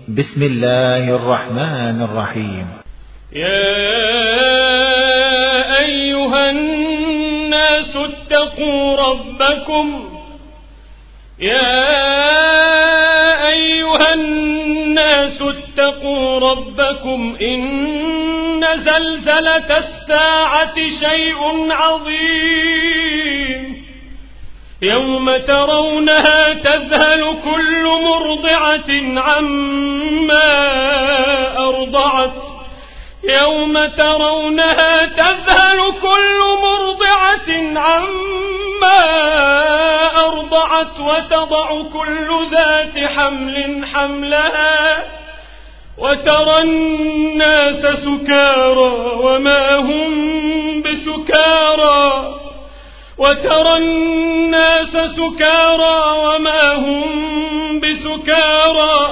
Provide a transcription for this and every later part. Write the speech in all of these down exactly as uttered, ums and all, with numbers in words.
بسم الله الرحمن الرحيم. يا أيها الناس اتقوا ربكم يا أيها الناس اتقوا ربكم إن زلزلة الساعة شيء عظيم يوم ترونها تذهل كل مرضعة عما أرضعت يوم ترونها تذهل كل مرضعة عما أرضعت وتضع كل ذات حمل حملها وترى الناس سكارى وما هم بسكارى وترى الناس سكارى وما هم بسكارى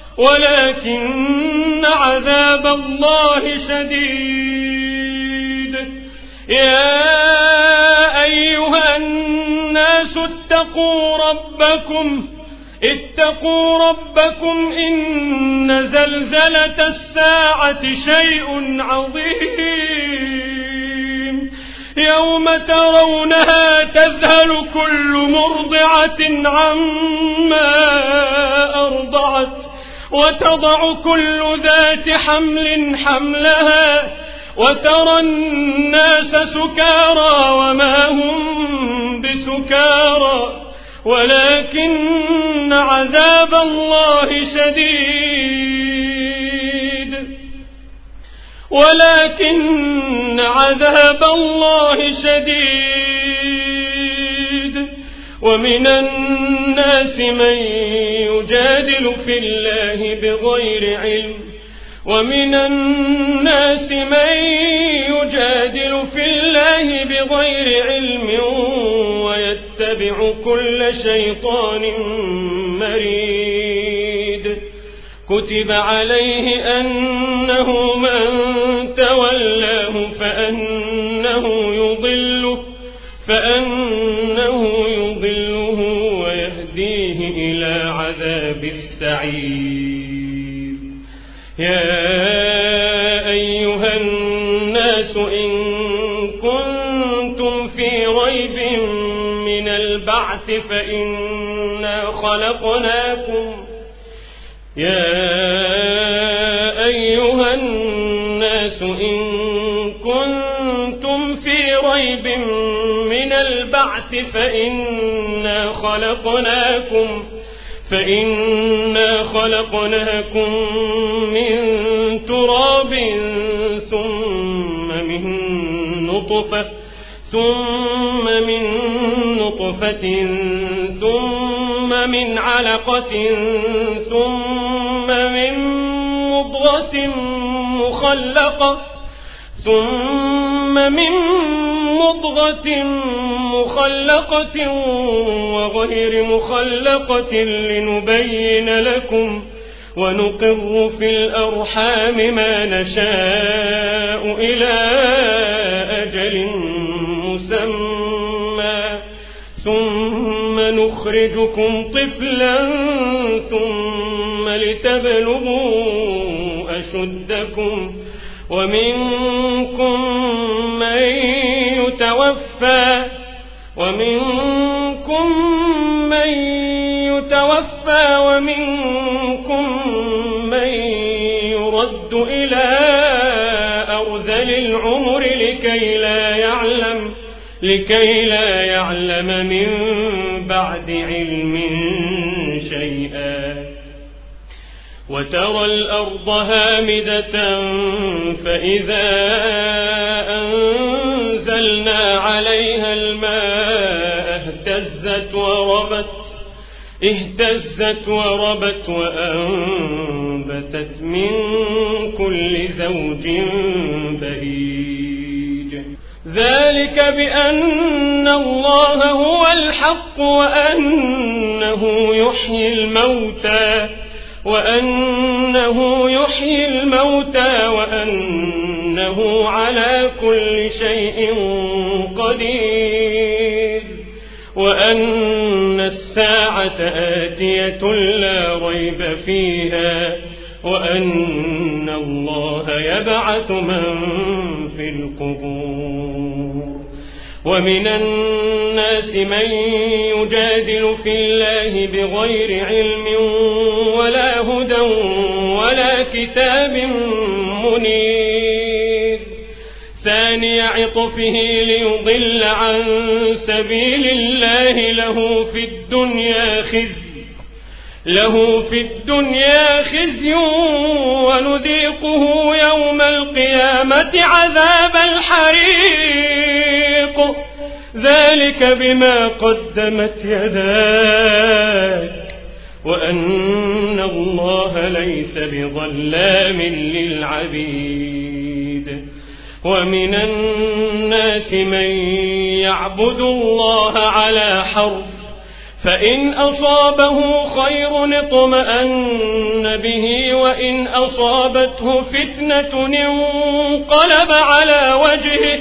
ولكن عذاب الله شديد. يا أيها الناس اتقوا ربكم اتقوا ربكم إن زلزلة الساعة شيء عظيم يوم ترونها تذهل كل مرضعة عما أرضعت وتضع كل ذات حمل حملها وترى الناس سكارى وما هم بسكارى ولكن عذاب الله شديد ولكن عذاب الله شديد. ومن الناس من يجادل في الله بغير علم ومن الناس من يجادل في الله بغير علم ويتبع كل شيطان مريد. كتب عليه أنه من تولاه فأنه يضله فأنه يضله ويهديه إلى عذاب السعير. يا أيها الناس إن كنتم في ريب من البعث فإنا خلقناكم يا أيها الناس إن كنتم في ريب من البعث فإنا خلقناكم فإنا خلقناكم من تراب ثم من نطفة ثم من نطفة ثم من علقة ثم من مضغة مخلقة ثم من مضغة مخلقة وغير مخلقة لنبين لكم ونقر في الأرحام ما نشاء إلى أجل مسمى ثم نخرجكم طفلا ثم لتبلغوا أشدكم ومنكم من يتوفى ومنكم من يتوفى ومنكم من يرد إلى أرذل العمر لكي لا يعلم لكي لا يعلم من بعد علم شيئا. وترى الأرض هامدة فإذا أنزلنا عليها الماء اهتزت وربت اهتزت وربت وأنبتت من كل زوج بهيج. ذلك بأن الله هو الحق وأنه يحيي الموتى وأنه يحيي الموتى وأنه على كل شيء قدير وأن الساعة آتية لا ريب فيها وأن الله يبعث من في القبور. ومن الناس من يجادل في الله بغير علم ولا هدى ولا كتاب منير، ثاني عطفه ليضل عن سبيل الله، له في الدنيا خزي له في الدنيا خزي ونذيقه يوم القيامة عذاب الحريق، ذلك بما قدمت يداك وأن الله ليس بظلام للعبيد. ومن الناس من يعبد الله على حرف، فإن أصابه خير اطمأن به، وإن أصابته فتنة انقلب على وجهه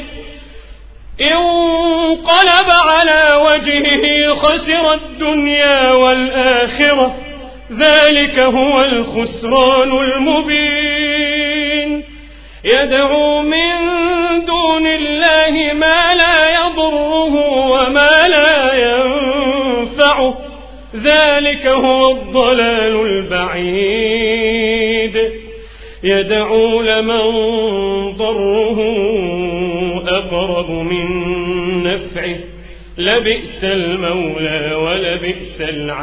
انقلب على وجهه خسر الدنيا والآخرة، ذلك هو الخسران المبين. يدعو من دون الله ما لا يضره وما لا ينفعه، ذلك هو الضلال البعيد. يدعو لمن ضره أقرب من نفعه، لبئس المولى ولبئس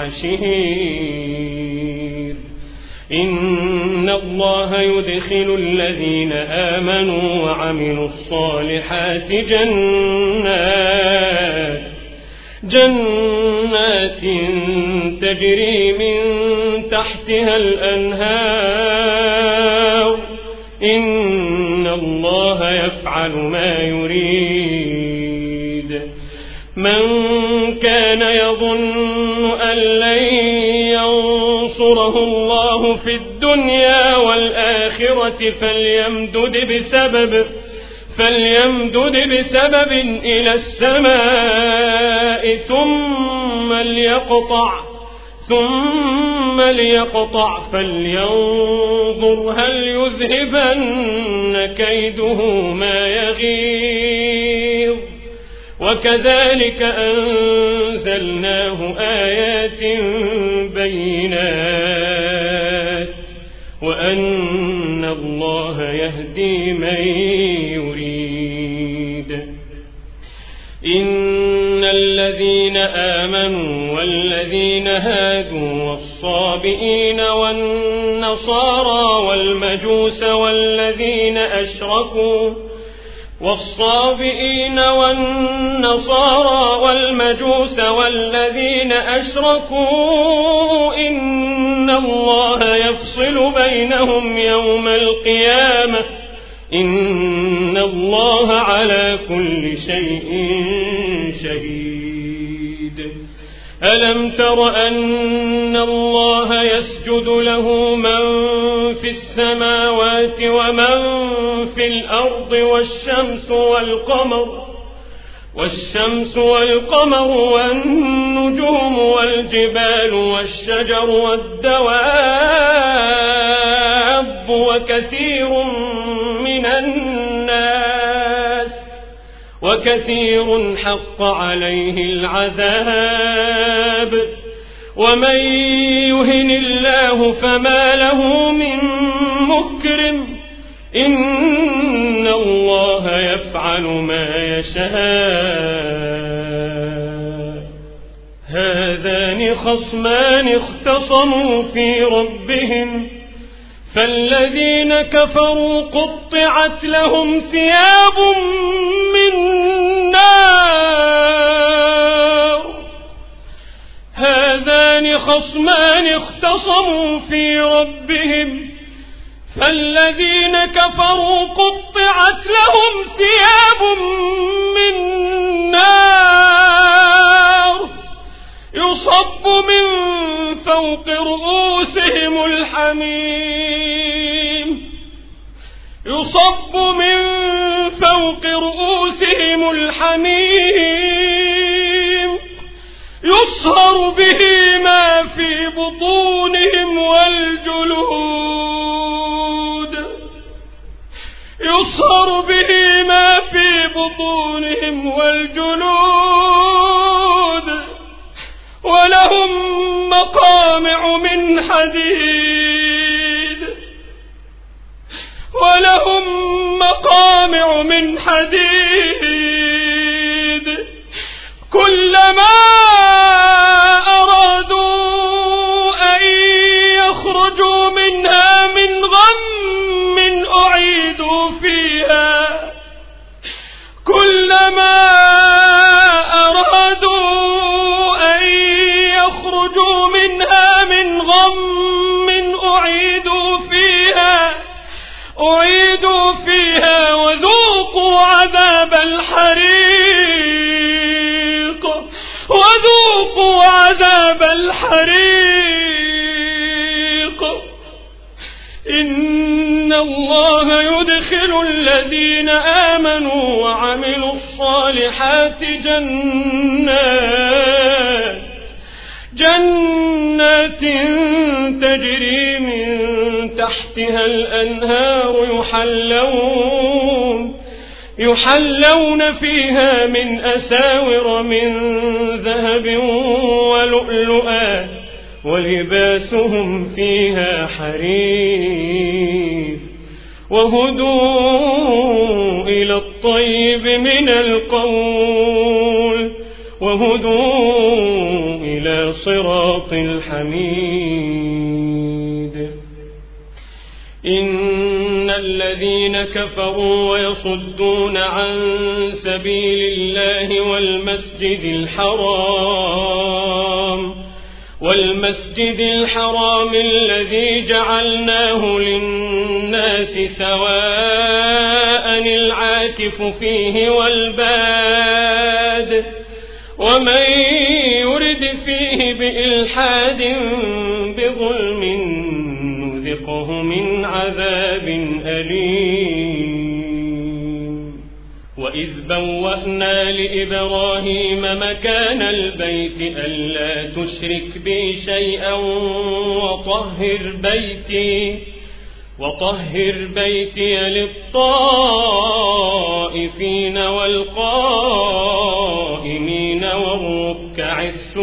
العشير. إن الله يدخل الذين آمنوا وعملوا الصالحات جنات جنات تجري من تحتها الأنهار، إن الله يفعل ما يريد. من كان يظن أن لن ينصره الله في الدنيا والآخرة فليمدد بسبب فليمدد بسبب إلى السماء ثم ليقطع ثم ليقطع فلينظر هل يذهبن كيده ما يغيظ. وكذلك أنزلناه آيات بينات وأن الله يهدي من يريد. إن الذين آمنوا والذين هادوا والصابئين والنصارى والمجوس والذين أشركوا والصابئين والنصارى والمجوس والذين أشركوا إن الله يفصل بينهم يوم القيامة إن الله على كل شيء شهيد. ألم تر أن الله يسجد له من في السماوات ومن في الأرض والشمس والقمر والشمس والقمر والنجوم والجبال والشجر والدواب وكثير من الناس وكثير حق عليه العذاب. ومن يهن الله فما له من مكرم إن الله يفعل ما يشاء. هذان خصمان اختصموا في ربهم فالذين كفروا قطعت لهم ثياب من نار هذان خصمان اختصموا في ربهم فالذين كفروا قطعت لهم ثياب من نار يصب من فوق رؤوسهم الحميم يصب من فوق رؤوسهم الحميم يصهر به ما في بطونهم والجلود بطونهم والجلود ولهم مقامع من حديد ولهم مقامع من حديد كلما أرادوا أن يخرجوا منها من غم أعيدوا فيها كلما أرادوا أن يخرجوا منها من غم أعيدوا فيها أعيدوا فيها وذوقوا عذاب الحريق وذوقوا عذاب الحريق إن الله يدخل الذين آمنوا وعملوا الصالحات جنات جنات تجري من تحتها الأنهار يحلون يحلون فيها من أساور من ذهب ولؤلؤا ولباسهم فيها حرير وهدوا إلى الطيب من القول وهدوا إلى صراط الحميد إن الذين كفروا ويصدون عن سبيل الله والمسجد الحرام والمسجد الحرام الذي جعلناه للناس سواء العاكف فيه والباد ومن يرد فيه بإلحاد بظلم نذقه من عذاب أليم وإذ بوأنا لإبراهيم مكان البيت ألا تشرك بي شيئا وطهر بيتي وطهر بيتي للطائفين والقائمين والركع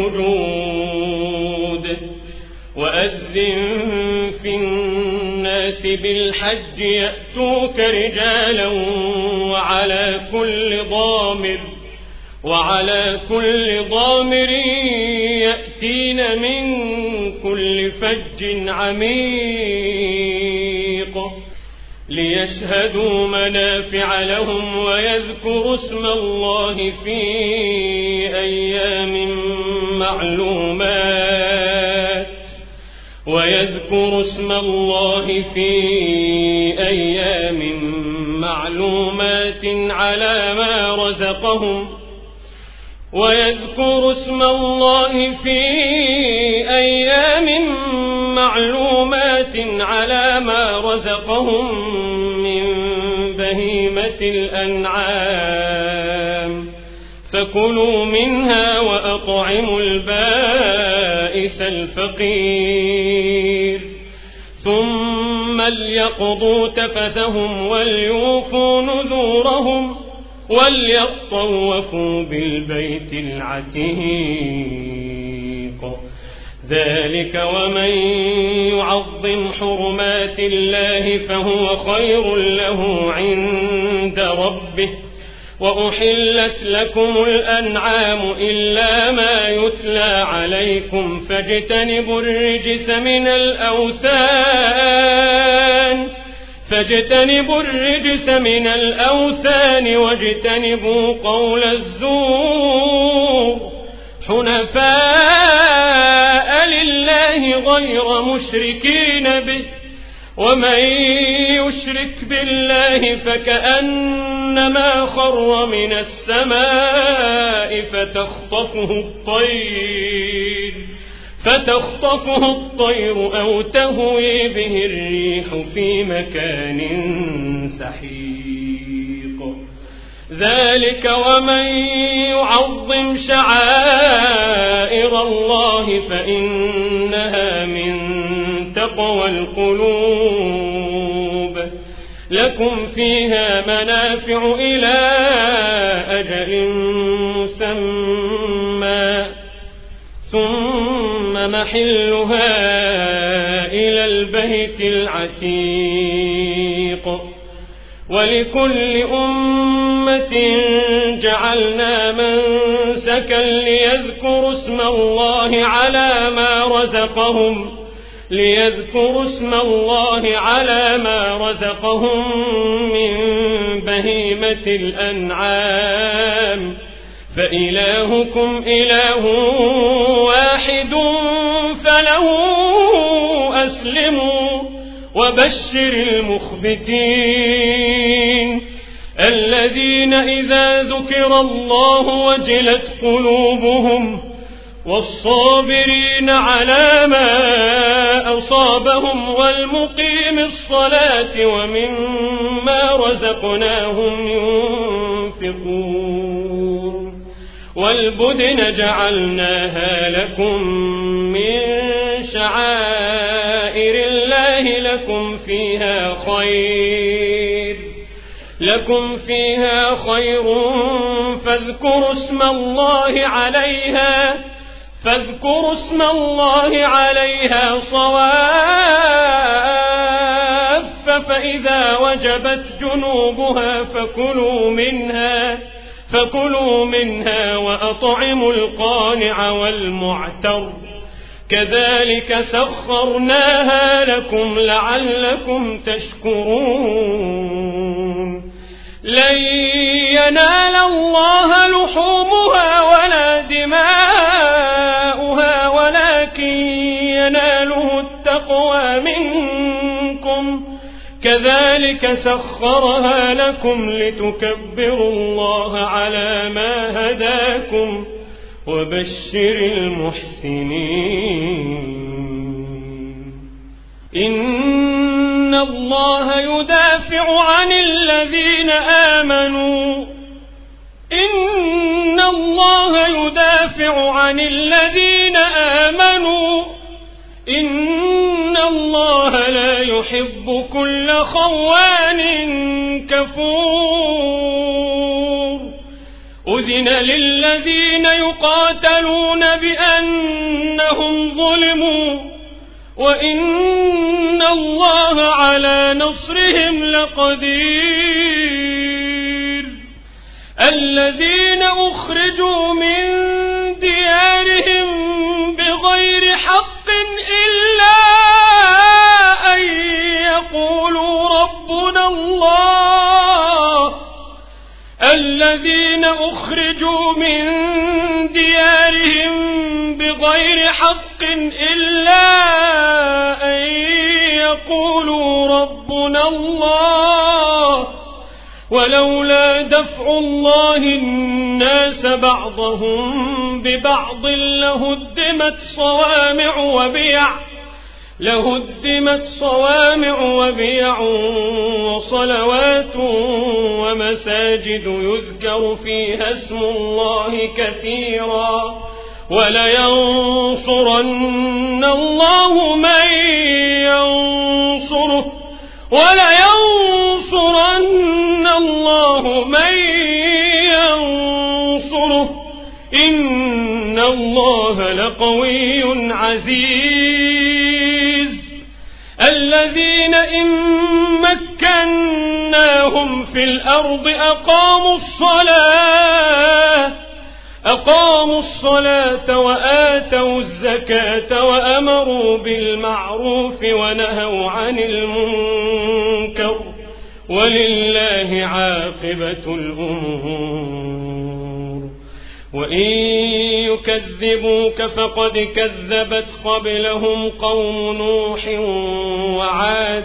السجود وأذن في الناس بالحج يأتوك رجالا وعلى كل ضامر وعلى كل ضامر يأتين من كل فج عميق ليشهدوا منافع لهم ويذكروا اسم الله في أيام معلومات ويذكروا اسم الله في أيام معلومات على ما رزقهم ويذكروا اسم الله في أيام معلومات على ما رزقهم من بهيمة الأنعام فكلوا منها وأطعموا البائس الفقير ثم ليقضوا تفثهم وليوفوا نذورهم وليطوفوا بالبيت العتيق ذلك ومن يعظم حرمات الله فهو خير له عند ربه وأحلت لكم الأنعام إلا ما يتلى عليكم فاجتنبوا الرجس من الأوثان فاجتنبوا الرجس من الأوثان واجتنبوا قول الزور حنفاء لله غير مشركين به ومن يشرك بالله فكأنما خر من السماء فتخطفه الطير فتخطفه الطير أو تهوي به الريح في مكان سحيق ذلك ومن يعظم شعائر الله فإنها من تقوى القلوب لكم فيها منافع إلى أجل مسمى ثم محلها إلى البيت العتيق ولكل أمة جعلنا منسكا ليذكروا اسم الله على ما رزقهم ليذكروا اسم الله على ما رزقهم من بهيمة الأنعام فإلهكم إله واحد فله أسلموا وبشر المخبتين الذين إذا ذكر الله وجلت قلوبهم والصابرين على ما أصابهم والمقيم الصلاة ومما رزقناهم ينفقون والبدن جعلناها لكم من شعائر الله لكم فيها خير لكم فيها خير فاذكروا اسم الله عليها فاذكروا اسم الله عليها صواف فإذا وجبت جنوبها فكلوا منها فكلوا منها وأطعموا القانع والمعتر كذلك سخرناها لكم لعلكم تشكرون لن ينال الله لحومها ولا دماؤها ولكن يناله التقوى منكم كذلك سخرها لكم لتكبروا الله على ما هداكم وبشر المحسنين إن الله يدافع عن الذين آمنوا إن الله يدافع عن الذين آمنوا إن الله لا يحب كل خوان كفور أذن للذين يقاتلون بأنهم ظلموا وإن الله على نصرهم لقدير الذين أخرجوا من ديارهم بغير حق إلا أن يقولوا ربنا الله الذين أخرجوا من ديارهم بغير حق إلا أن يقولوا ربنا الله ولولا دفع الله الناس بعضهم ببعض لهدمت صوامع وبيع لهدمت صوامع وبيع وصلوات ومساجد يذكر فيها اسم الله كثيرا ولينصرن الله من ينصره ولينصرن الله من ينصره إن الله لقوي عزيز الذين إن مكناهم في الأرض أقاموا الصلاة أقاموا الصلاة وآتوا الزكاة وأمروا بالمعروف ونهوا عن المنكر ولله عاقبة الأمور وإن يكذبوك فقد كذبت قبلهم قوم نوح وعاد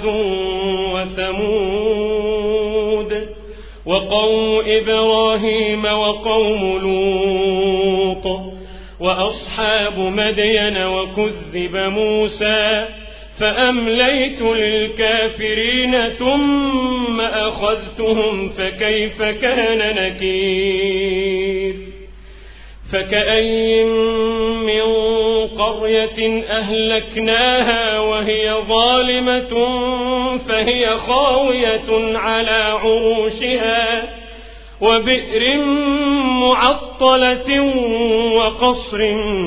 وثمود وقوم إبراهيم وقوم لوط وأصحاب مدين وكذب موسى فأمليت للكافرين ثم أخذتهم فكيف كان نكير فكأي من قرية أهلكناها وهي ظالمة فهي خاوية على عروشها وبئر معطلة وقصر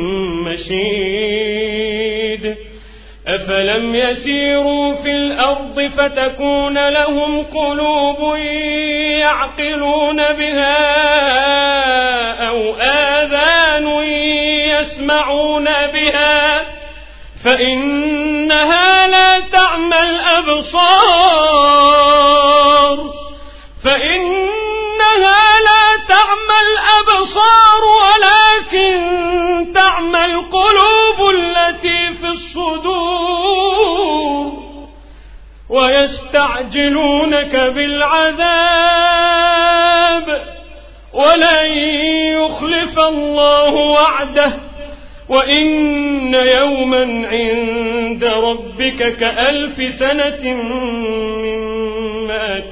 مشيد أفلم يسيروا في الأرض فتكون لهم قلوب يعقلون بها أو آذان يسمعون بها فإنها لا تعمى الأبصار فإنها لا تعمى الأبصار ولكن تعمى القلوب التي في الصدور ويستعجلونك بالعذاب ولن يخلف الله وعده وإن يوما عند ربك كألف سنة مما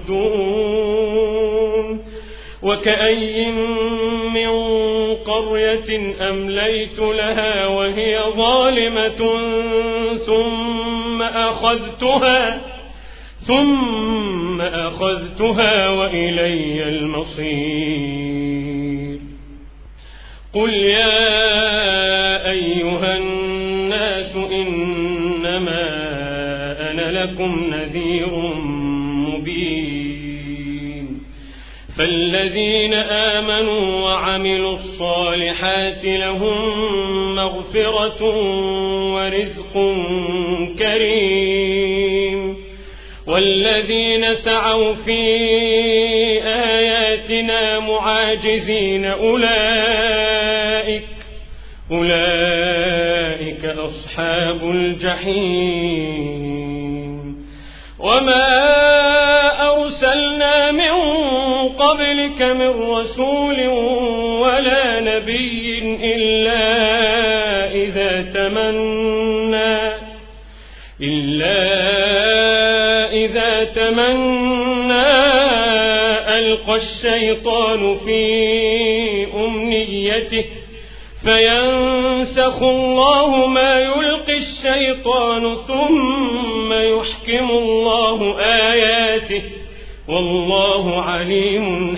تعدون وكأي من قرية أمليت لها وهي ظالمة ثم أخذتها ثم أخذتها وإلي المصير قل يا أيها الناس إنما أنا لكم نذير مبين فالذين آمنوا وعملوا الصالحات لهم مغفرة ورزق كريم والذين سعوا في آياتنا معاجزين أولئك أولئك أصحاب الجحيم وما أرسلنا من قبلك من رسول ولا نبي إلا إذا تمنى إلا إذا تمنى ألقى الشيطان في أمنيته فينسخ الله ما يلقي الشيطان ثم يحكم الله آياته والله عليم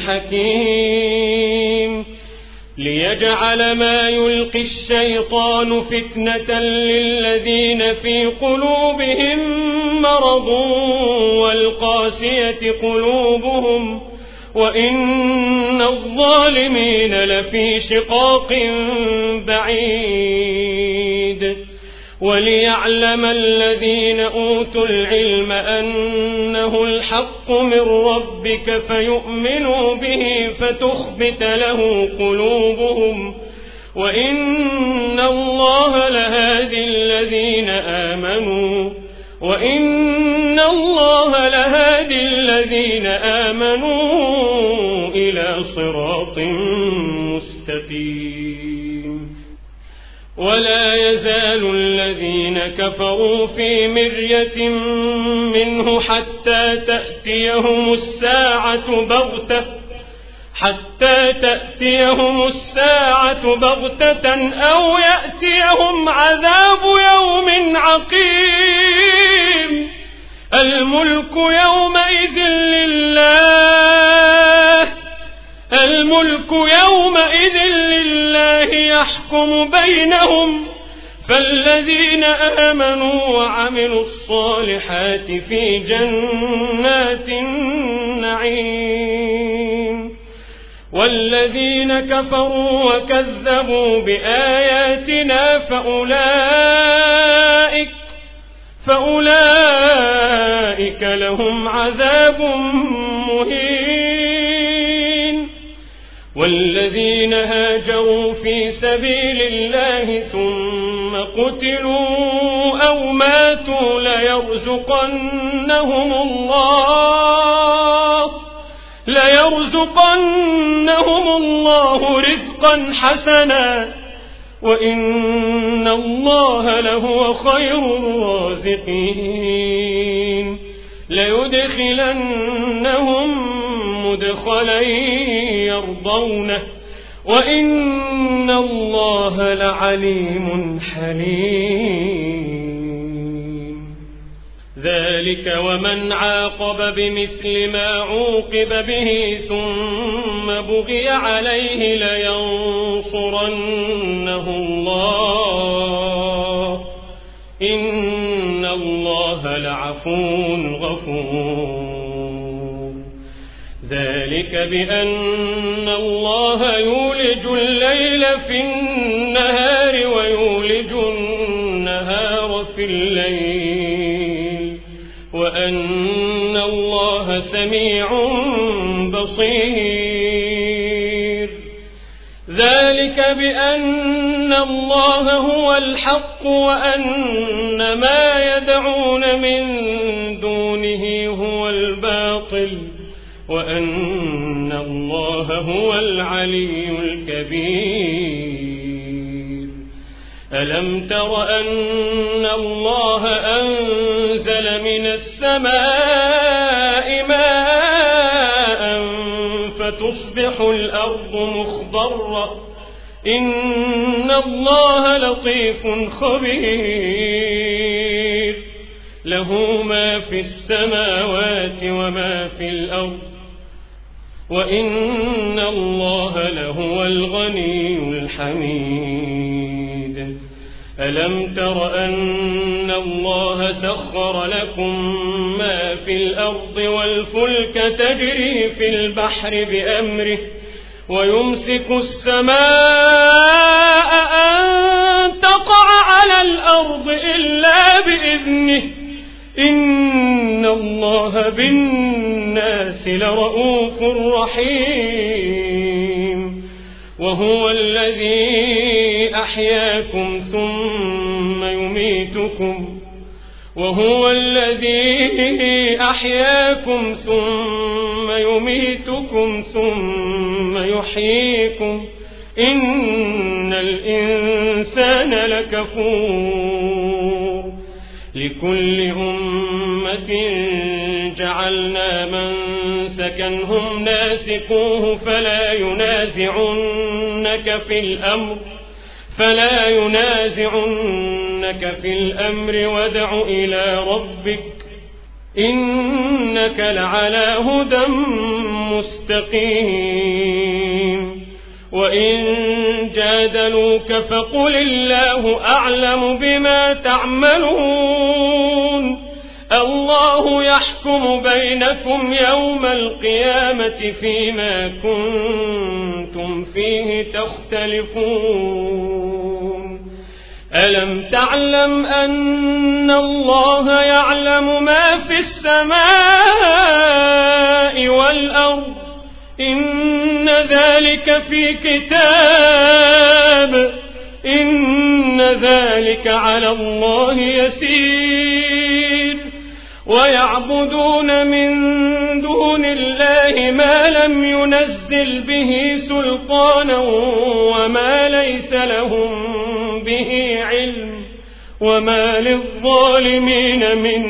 حكيم ليجعل ما يلقي الشيطان فتنة للذين في قلوبهم مرض والقاسية قلوبهم وإن الظالمين لفي شقاق بعيد وليعلم الذين أوتوا العلم أنه الحق من ربك فيؤمنوا به فتخبت له قلوبهم وإن الله لهادي الذين آمنوا وإن الله لهادي الذين آمنوا إلى صراط مستقيم ولا يزال الذين كفروا في مرية منه حتى تأتيهم الساعة بغتة حتى تأتيهم الساعة بغتة أو يأتيهم عذاب يوم عقيم الملك يومئذ لله الملك يومئذ لله يحكم بينهم فالذين آمنوا وعملوا الصالحات في جنات النعيم والذين كفروا وكذبوا بآياتنا فأولئك فأولئك لهم عذاب مهين والذين هاجروا في سبيل الله ثم قتلوا أو ماتوا ليرزقنهم الله ليرزقنهم الله رزقا حسنا وإن الله لهو خير الرازقين ليدخلنهم مدخلا يرضونه وإن الله لعليم حليم. ذلك ومن عاقب بمثل ما عوقب به ثم بغي عليه لينصرنه الله إن الله لعفو غفور. ذلك بأن الله يولج الليل في النهار ويولج النهار في الليل وأن الله سميع بصير. ذلك بأن الله هو الحق وأن ما يدعون من دونه هو الباطل وأن الله هو العلي الكبير. ألم تر أن الله أنزل من السماء ماء فتصبح الأرض مخضرة إن الله لطيف خبير. له ما في السماوات وما في الأرض وإن الله لهو الغني الحميد. ألم تر أن الله سخر لكم ما في الأرض والفلك تجري في البحر بأمره ويمسك السماء أن تقع على الأرض إلا بإذنه إن الله بالناس لرؤوف رحيم. وهو الذي أحياكم ثم يميتكم وهو الذي أحياكم ثم يميتكم ثم يحييكم إن الإنسان لكفور. لكل أمة جعلنا منسكا هم ناسكوه فلا ينازعنك في الأمر فلا ينازعنك في الأمر وادع إلى ربك إنك لعلى هدى مستقيم. وإن جادلوك فقل الله أعلم بما تعملون الله يحكم بينكم يوم القيامة فيما كنتم فيه تختلفون. ألم تعلم أن الله يعلم ما في السماء والأرض إن ذلك في كتاب إن ذلك على الله يسير. ويعبدون من دون الله ما لم ينزل به سلطانا وما ليس لهم به علم وما للظالمين من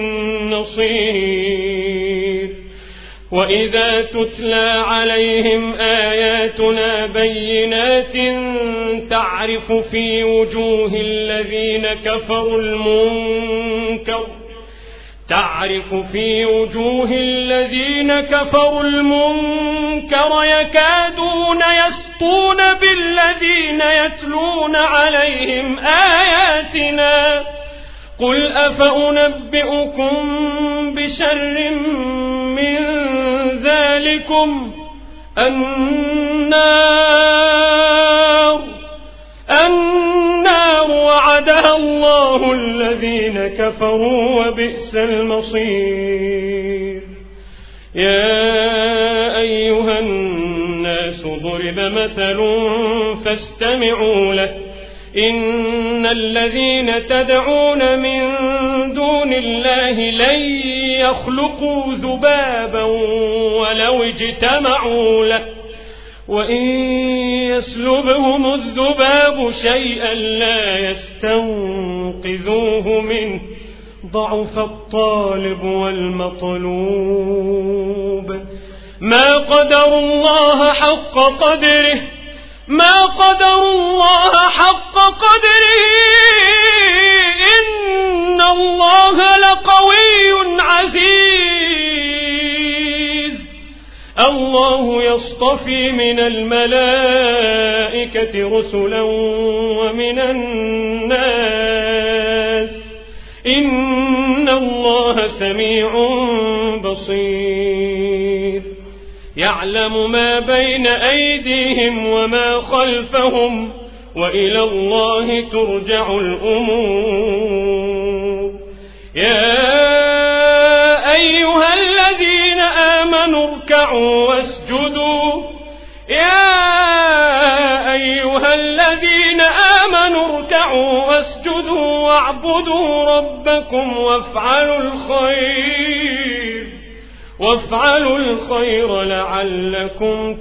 نصير. وإذا تتلى عليهم آياتنا بينات تعرف في وجوه الذين كفروا المنكر تعرف في وجوه الذين كفروا المنكر يكادون يسطون بالذين يتلون عليهم آياتنا قل أفأنبئكم بشر من ذلكم النار النار وعدها الله الذين كفروا وبئس المصير. يا أيها الناس ضرب مثل فاستمعوا له إن الذين تدعون من دون الله لن يخلقوا ذبابا ولو اجتمعوا له وإن يسلبهم الذباب شيئا لا يستنقذوه منه ضعف الطالب والمطلوب. ما قدروا الله حق قدره ما قدروا الله حق قدره إن الله لقوي عزيز. الله يصطفي من الملائكة رسلا ومن الناس إن الله سميع بصير. يعلم ما بين أيديهم وما خلفهم وإلى الله ترجع الأمور. يا أيها الذين آمنوا اركعوا واسجدوا يا أيها الذين آمنوا اركعوا واسجدوا واعبدوا ربكم وافعلوا الخير وافعلوا الخير لعلكم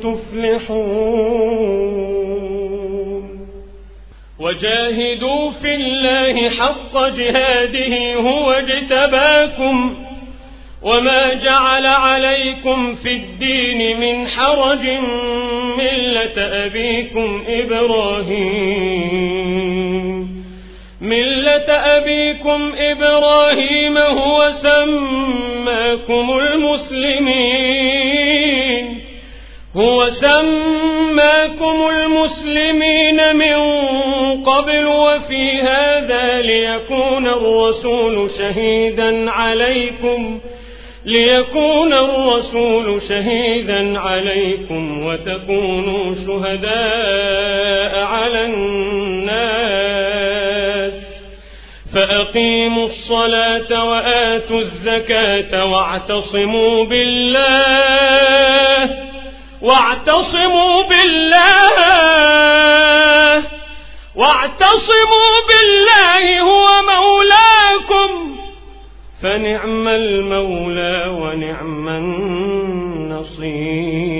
تفلحون. وجاهدوا في الله حق جهاده هو اجتباكم وما جعل عليكم في الدين من حرج ملة أبيكم إبراهيم ملة أبيكم إبراهيم هو سماكم المسلمين هو سماكم المسلمين من قبل وفي هذا ليكون الرسول شهيدا عليكم ليكون الرسول شهيدا عليكم وتكونوا شهداء على الناس. فأقيموا الصلاة وآتوا الزكاة واعتصموا بالله واعتصموا بالله واعتصموا بالله هو مولاكم فنعم المولى ونعم النصير.